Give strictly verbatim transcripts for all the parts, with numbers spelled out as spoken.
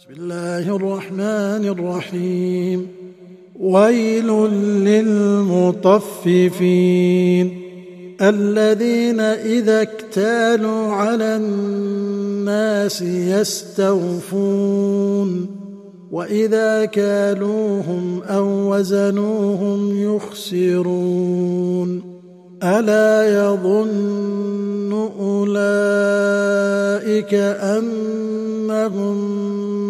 بسم الله الرحمن الرحيم. ويل للمطففين الذين إذا اكتالوا على الناس يستوفون وإذا كالوهم أو وزنوهم يخسرون ألا يظن أولئك أنهم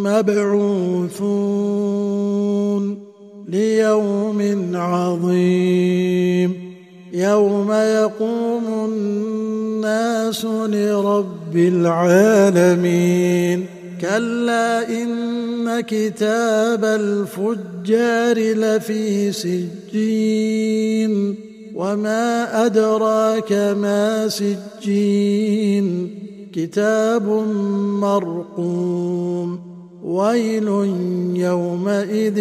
مبعوثون ليوم عظيم يوم يقوم الناس لرب العالمين. كلا إن كتاب الفجار لفي سجين وما أدراك ما سجين كتاب مرقوم. ويل يومئذ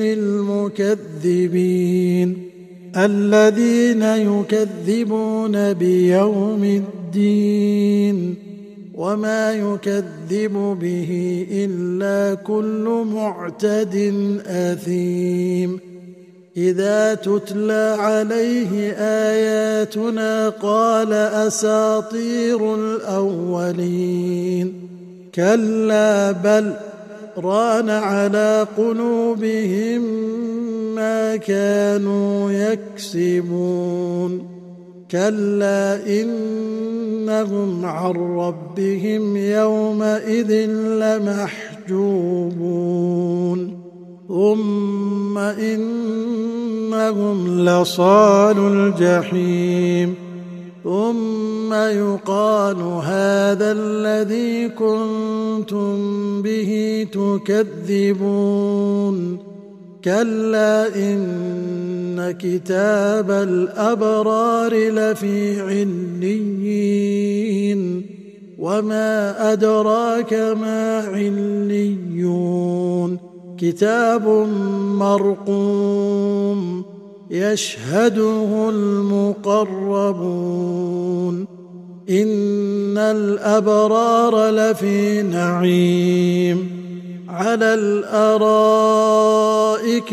للمكذبين الذين يكذبون بيوم الدين وما يكذب به إلا كل معتد أثيم. إذا تتلى عليه آياتنا قال أساطير الأولين كلا بل ران على قلوبهم ما كانوا يكسبون. كلا إنهم عن ربهم يومئذ لمحجوبون ثم إنهم لصالو الجحيم ثم يقال هذا الذي كنتم به تكذبون. كلا إن كتاب الأبرار لفي عليين وما أدراك ما عليون كتاب مرقوم يشهده المقربون. إن الأبرار لفي نعيم على الأرائك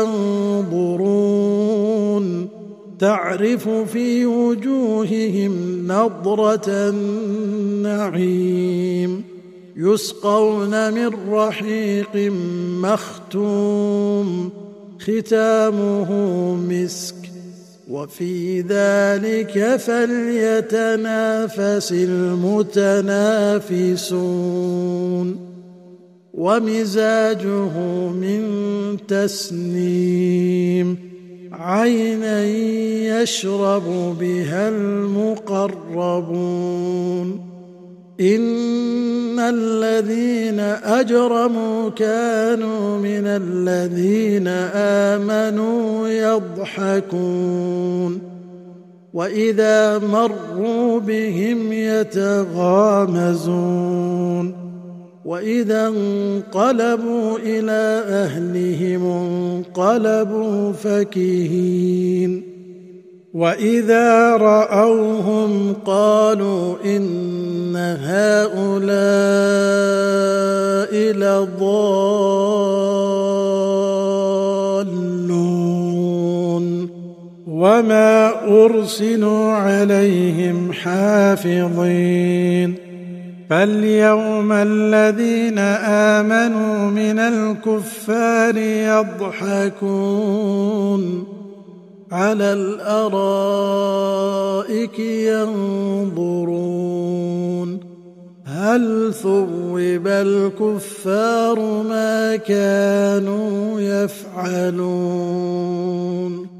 ينظرون تعرف في وجوههم نضرة النعيم يسقون من رحيق مختوم ختامه مسك وفي ذلك فليتنافس المتنافسون. ومزاجه من تسنيم عينا يشرب بها المقربون. إن الذين أجرموا كانوا من الذين آمنوا يضحكون وإذا مروا بهم يتغامزون وإذا انقلبوا إلى أهلهم انقلبوا فكهين وإذا رأوهم قالوا إن هؤلاء لضالون وما أرسلوا عليهم حافظين. فاليوم الذين آمنوا من الكفار يضحكون على الأرائك ينظرون هل ثوب الكفار ما كانوا يفعلون.